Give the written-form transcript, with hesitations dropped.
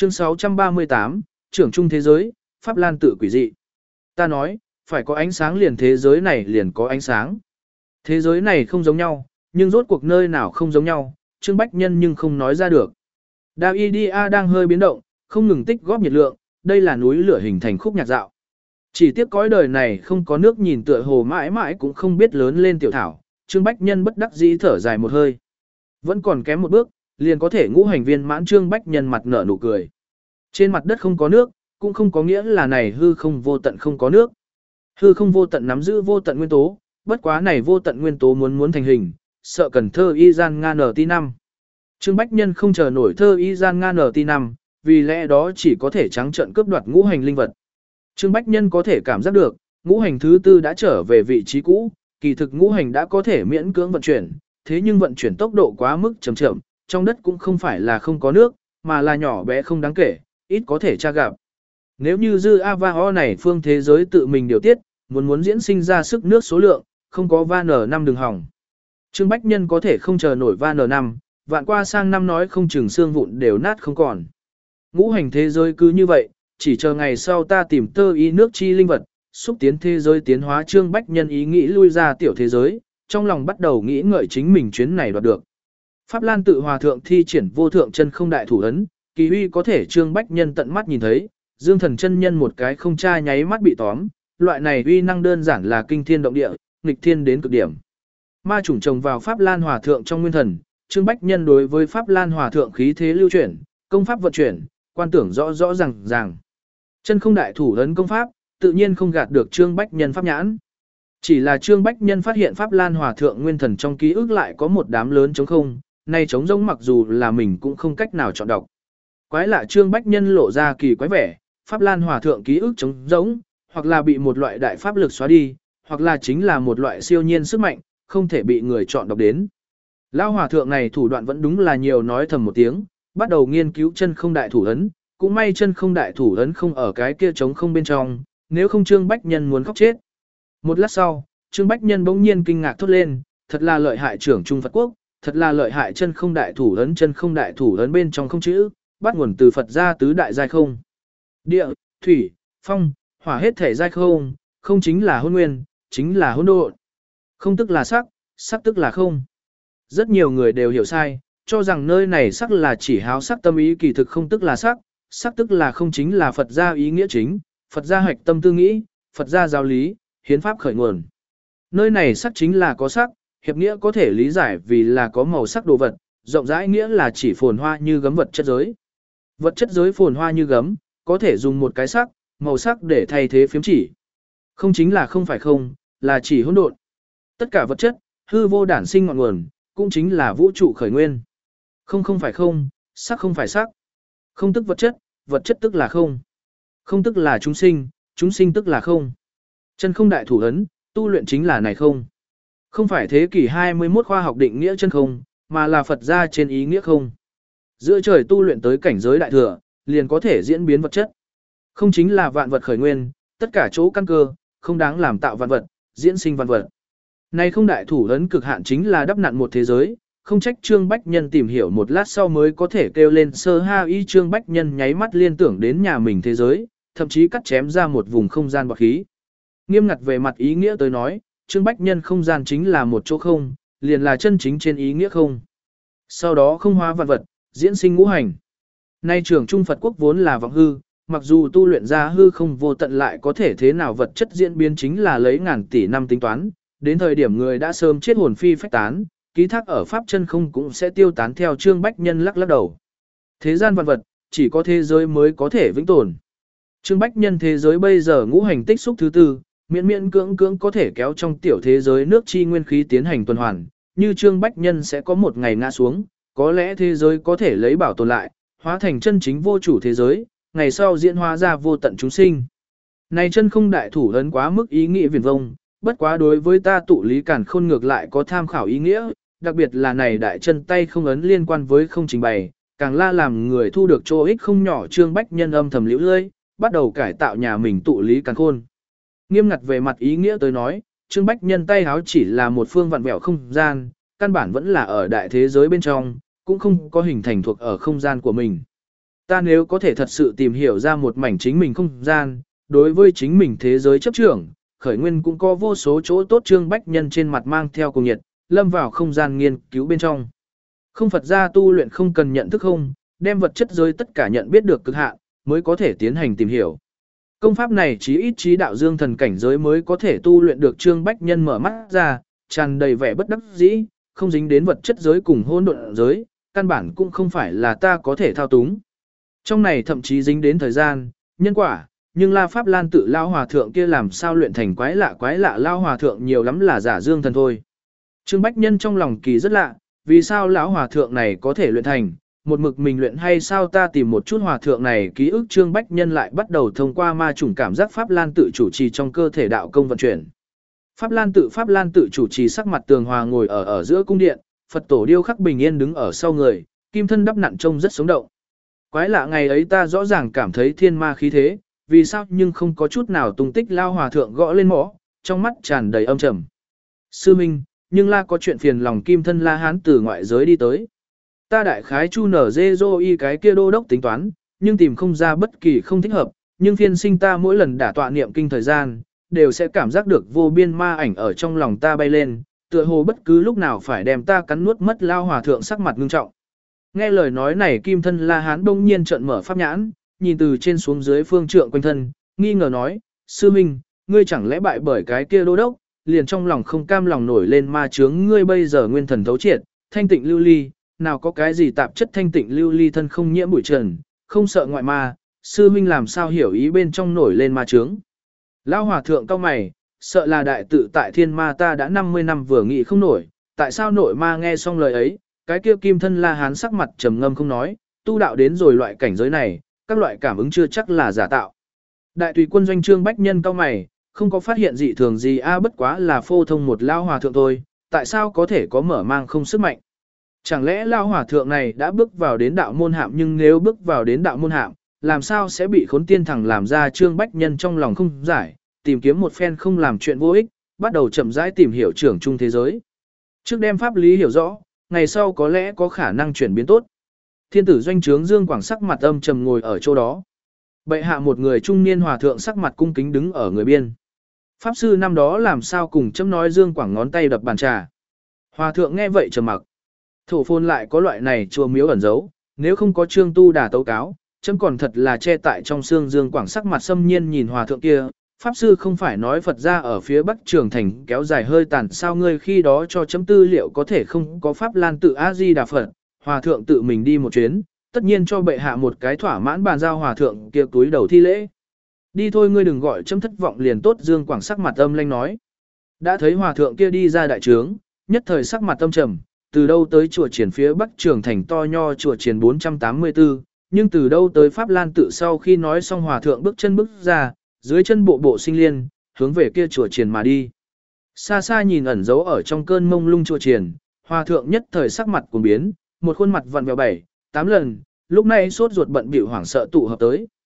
Chương 638, trưởng trung thế giới, Pháp Lan tự quỷ dị. Ta nói, phải có ánh sáng liền thế giới này liền có ánh sáng. Thế giới này không giống nhau, nhưng rốt cuộc nơi nào không giống nhau, Trương Bách Nhân nhưng không nói ra được. Davidia đang hơi biến động, không ngừng tích góp nhiệt lượng, đây là núi lửa hình thành khúc nhạc dạo. Chỉ tiếc cõi đời này không có nước nhìn tựa hồ mãi mãi cũng không biết lớn lên tiểu thảo, Trương Bách Nhân bất đắc dĩ thở dài một hơi. Vẫn còn kém một bước, liền có thể ngũ hành viên mãn. Trương Bách Nhân mặt nở nụ cười. Trên mặt đất không có nước, cũng không có nghĩa là này hư không vô tận không có nước. Hư không vô tận nắm giữ vô tận nguyên tố, bất quá này vô tận nguyên tố muốn thành hình, sợ cần thơ y gian nga NT5. Trương Bách Nhân không chờ nổi thơ y gian nga NT5, vì lẽ đó chỉ có thể trắng trợn cướp đoạt ngũ hành linh vật. Trương Bách Nhân có thể cảm giác được, ngũ hành thứ tư đã trở về vị trí cũ, kỳ thực ngũ hành đã có thể miễn cưỡng vận chuyển, thế nhưng vận chuyển tốc độ quá mức chậm chậm, trong đất cũng không phải là không có nước, mà là nhỏ bé không đáng kể, ít có thể tra gặp. Nếu như dư Avao này phương thế giới tự mình điều tiết, muốn diễn sinh ra sức nước số lượng, không có van N5 đường hỏng. Trương Bách Nhân có thể không chờ nổi van N5, vạn qua sang năm nói không chừng xương vụn đều nát không còn. Ngũ hành thế giới cứ như vậy, chỉ chờ ngày sau ta tìm tơ y nước chi linh vật, xúc tiến thế giới tiến hóa. Trương Bách Nhân ý nghĩ lui ra tiểu thế giới, trong lòng bắt đầu nghĩ ngợi chính mình chuyến này đoạt được. Pháp Lan tự hòa thượng thi triển vô thượng chân không đại thủ ấn, kỳ uy có thể Trương Bách Nhân tận mắt nhìn thấy, Dương Thần chân nhân một cái không tra nháy mắt bị tóm, loại này uy năng đơn giản là kinh thiên động địa, nghịch thiên đến cực điểm. Ma chủng trồng vào Pháp Lan hòa thượng trong nguyên thần, Trương Bách Nhân đối với Pháp Lan hòa thượng khí thế lưu chuyển, công pháp vận chuyển, quan tưởng rõ rõ ràng. Chân không đại thủ ấn công pháp, tự nhiên không gạt được Trương Bách Nhân pháp nhãn. Chỉ là Trương Bách Nhân phát hiện Pháp Lan hòa thượng nguyên thần trong ký ức lại có một đám lớn trống không, nay trống rỗng mặc dù là mình cũng không cách nào chọn đọc. Quái lạ, Trương Bách Nhân lộ ra kỳ quái vẻ, Pháp Lan hòa thượng ký ức trống rỗng, hoặc là bị một loại đại pháp lực xóa đi, hoặc là chính là một loại siêu nhiên sức mạnh, không thể bị người chọn đọc đến. Lão hòa thượng này thủ đoạn vẫn đúng là nhiều, nói thầm một tiếng, bắt đầu nghiên cứu chân không đại thủ ấn, cũng may chân không đại thủ ấn không ở cái kia trống không bên trong, nếu không Trương Bách Nhân muốn khóc chết. Một lát sau, Trương Bách Nhân bỗng nhiên kinh ngạc thốt lên, thật là lợi hại trưởng trung Phật quốc, thật là lợi hại chân không đại thủ ấn. Chân không đại thủ ấn bên trong không chữ, bắt nguồn từ Phật gia tứ đại giai không. Địa, thủy, phong, hỏa hết thể giai không, không chính là hôn nguyên, chính là hỗn độn. Không tức là sắc, sắc tức là không. Rất nhiều người đều hiểu sai, cho rằng nơi này sắc là chỉ háo sắc tâm ý, kỳ thực không tức là sắc, sắc tức là không, chính là Phật gia ý nghĩa chính, Phật gia hạch tâm tư nghĩ, Phật gia giáo lý, hiến pháp khởi nguồn. Nơi này sắc chính là có sắc, hiệp nghĩa có thể lý giải vì là có màu sắc đồ vật, rộng rãi nghĩa là chỉ phồn hoa như gấm vật chất giới. Vật chất giới phồn hoa như gấm, có thể dùng một cái sắc, màu sắc để thay thế phiếm chỉ. Không chính là không phải không, là chỉ hỗn độn. Tất cả vật chất, hư vô đản sinh ngọn nguồn, cũng chính là vũ trụ khởi nguyên. Không không phải không, sắc không phải sắc. Không tức vật chất tức là không. Không tức là chúng sinh tức là không. Chân không đại thủ ấn, tu luyện chính là này không. Không phải thế kỷ 21 khoa học định nghĩa chân không, mà là Phật gia trên ý nghĩa không. Giữa trời tu luyện tới cảnh giới đại thừa, liền có thể diễn biến vật chất. Không chính là vạn vật khởi nguyên, tất cả chỗ căn cơ, không đáng làm tạo vạn vật, diễn sinh vạn vật. Này không đại thủ ấn cực hạn chính là đắp nặn một thế giới, không trách Trương Bách Nhân tìm hiểu một lát sau mới có thể kêu lên sơ ha y. Trương Bách Nhân nháy mắt liên tưởng đến nhà mình thế giới, thậm chí cắt chém ra một vùng không gian bọt khí. Nghiêm ngặt về mặt ý nghĩa tới nói, Trương Bách Nhân không gian chính là một chỗ không, liền là chân chính trên ý nghĩa không. Sau đó không hóa vạn vật, diễn sinh ngũ hành. Nay trưởng trung Phật quốc vốn là vọng hư, mặc dù tu luyện ra hư không vô tận lại có thể thế nào vật chất diễn biến chính là lấy ngàn tỷ năm tính toán, đến thời điểm người đã sớm chết hồn phi phách tán, ký thác ở pháp chân không cũng sẽ tiêu tán. Theo Trương Bách Nhân lắc đầu. Thế gian vạn vật, chỉ có thế giới mới có thể vĩnh tồn. Trương Bách Nhân thế giới bây giờ ngũ hành tích xúc thứ tư, miễn cưỡng có thể kéo trong tiểu thế giới nước chi nguyên khí tiến hành tuần hoàn, như Trương Bách Nhân sẽ có một ngày ngã xuống, có lẽ thế giới có thể lấy bảo tồn lại, hóa thành chân chính vô chủ thế giới, ngày sau diễn hóa ra vô tận chúng sinh. Này chân không đại thủ ấn quá mức ý nghĩa viển vông, bất quá đối với ta tụ lý càn khôn ngược lại có tham khảo ý nghĩa, đặc biệt là này đại chân tay không ấn liên quan với không trình bày, càng la làm người thu được chỗ ích không nhỏ. Trương Bách Nhân âm thầm liễu lơi, bắt đầu cải tạo nhà mình tụ lý càn khôn. Nghiêm ngặt về mặt ý nghĩa tới nói, Trương Bách Nhân tay háo chỉ là một phương vặn vẹo không gian, căn bản vẫn là ở đại thế giới bên trong, cũng không có hình thành thuộc ở không gian của mình. Ta nếu có thể thật sự tìm hiểu ra một mảnh chính mình không gian, đối với chính mình thế giới chấp trưởng, khởi nguyên cũng có vô số chỗ tốt. Trương Bách Nhân trên mặt mang theo cùng nhiệt, lâm vào không gian nghiên cứu bên trong. Không Phật gia tu luyện không cần nhận thức không, đem vật chất giới tất cả nhận biết được cực hạn, mới có thể tiến hành tìm hiểu. Công pháp này chí ít trí đạo dương thần cảnh giới mới có thể tu luyện được. Trương Bách Nhân mở mắt ra, tràn đầy vẻ bất đắc dĩ, không dính đến vật chất giới cùng hỗn độn giới, căn bản cũng không phải là ta có thể thao túng. Trong này thậm chí dính đến thời gian, nhân quả, nhưng La Pháp Lan tự lao hòa thượng kia làm sao luyện thành quái lạ lao hòa thượng nhiều lắm là giả dương thần thôi. Trương Bách Nhân trong lòng kỳ rất lạ, vì sao lão hòa thượng này có thể luyện thành, một mực mình luyện hay sao? Ta tìm một chút hòa thượng này ký ức. Trương Bách Nhân lại bắt đầu thông qua ma chủng cảm giác Pháp Lan tự chủ trì trong cơ thể đạo công vận chuyển. Pháp Lan tự chủ trì sắc mặt tường hòa ngồi ở giữa cung điện, Phật tổ điêu khắc bình yên đứng ở sau người, kim thân đắp nặn trông rất sống động. Quái lạ, ngày ấy ta rõ ràng cảm thấy thiên ma khí thế, vì sao nhưng không có chút nào tung tích? Lao hòa thượng gõ lên mõ, trong mắt tràn đầy âm trầm. Sư minh, nhưng La có chuyện phiền lòng. Kim thân La Hán từ ngoại giới đi tới. Ta đại khái chu nở dê dô y cái kia đô đốc tính toán, nhưng tìm không ra bất kỳ không thích hợp, nhưng phiên sinh ta mỗi lần đả tọa niệm kinh thời gian, đều sẽ cảm giác được vô biên ma ảnh ở trong lòng ta bay lên, tựa hồ bất cứ lúc nào phải đem ta cắn nuốt mất. Lao hòa thượng sắc mặt ngưng trọng. Nghe lời nói này, kim thân La Hán đông nhiên trợn mở pháp nhãn, nhìn từ trên xuống dưới phương trượng quanh thân, nghi ngờ nói, sư minh, ngươi chẳng lẽ bại bởi cái kia đô đốc? Liền trong lòng không cam lòng nổi lên ma chướng. Ngươi bây giờ nguyên thần thấu triệt, thanh tịnh lưu ly, nào có cái gì tạp chất, thanh tịnh lưu ly thân không nhiễm bụi trần, không sợ ngoại ma, sư minh làm sao hiểu ý bên trong nổi lên ma chướng? Lão hòa thượng cau mày, sợ là đại tự tại thiên ma, ta đã 50 năm vừa nghĩ không nổi, tại sao nội ma? Nghe xong lời ấy, cái kia kim thân La Hán sắc mặt trầm ngâm không nói, tu đạo đến rồi loại cảnh giới này, các loại cảm ứng chưa chắc là giả tạo. Đại tùy quân doanh Trương Bách Nhân cau mày, không có phát hiện dị thường gì. Bất quá là phô thông một lao hòa thượng thôi, tại sao có thể có mở mang không sức mạnh? Chẳng lẽ lao hòa thượng này đã bước vào đến đạo môn hạm? Nhưng nếu bước vào đến đạo môn hạm, làm sao sẽ bị khốn tiên thẳng làm ra? Trương Bách Nhân trong lòng không giải, tìm kiếm một phen không làm chuyện vô ích, bắt đầu chậm rãi tìm hiểu trưởng trung thế giới. Trước đem pháp lý hiểu rõ, ngày sau có lẽ có khả năng chuyển biến tốt. Thiên tử doanh trướng Dương Quảng sắc mặt âm trầm ngồi ở chỗ đó. Bệ hạ một người trung niên hòa thượng sắc mặt cung kính đứng ở người biên. Pháp sư năm đó làm sao cùng chấm nói? Dương Quảng ngón tay đập bàn trà. Hòa thượng nghe vậy trầm mặc. Thổ phồn lại có loại này chùa miếu ẩn giấu, nếu không có Trương Tu Đà tấu cáo, chấm còn thật là che tại trong xương. Dương Quảng sắc mặt xâm nhiên nhìn hòa thượng kia. Pháp sư không phải nói Phật gia ở phía Bắc Trường Thành kéo dài hơi tàn sao? Ngươi khi đó cho chấm tư liệu có thể không có Pháp Lan tự A Di Đà Phật? Hòa thượng tự mình đi một chuyến, tất nhiên cho bệ hạ một cái thỏa mãn bàn giao. Hòa thượng kia túi đầu thi lễ. Đi thôi, ngươi đừng gọi chấm thất vọng liền tốt. Dương Quảng sắc mặt âm lanh nói. Đã thấy hòa thượng kia đi ra đại trướng, nhất thời sắc mặt âm trầm. Từ đâu tới chùa Triển phía Bắc Trường Thành to nho chùa Triển 484, nhưng từ đâu tới Pháp Lan tự? Sau khi nói xong, hòa thượng bước chân bước ra, dưới chân bộ bộ sinh liên, hướng về kia chùa Triển mà đi. Xa xa nhìn ẩn giấu ở trong cơn mông lung chùa Triển, hòa thượng nhất thời sắc mặt cuồng biến, một khuôn mặt vặn vẹo 7, 8 lần, lúc này sốt ruột bận bịu hoảng sợ tụ hợp tới.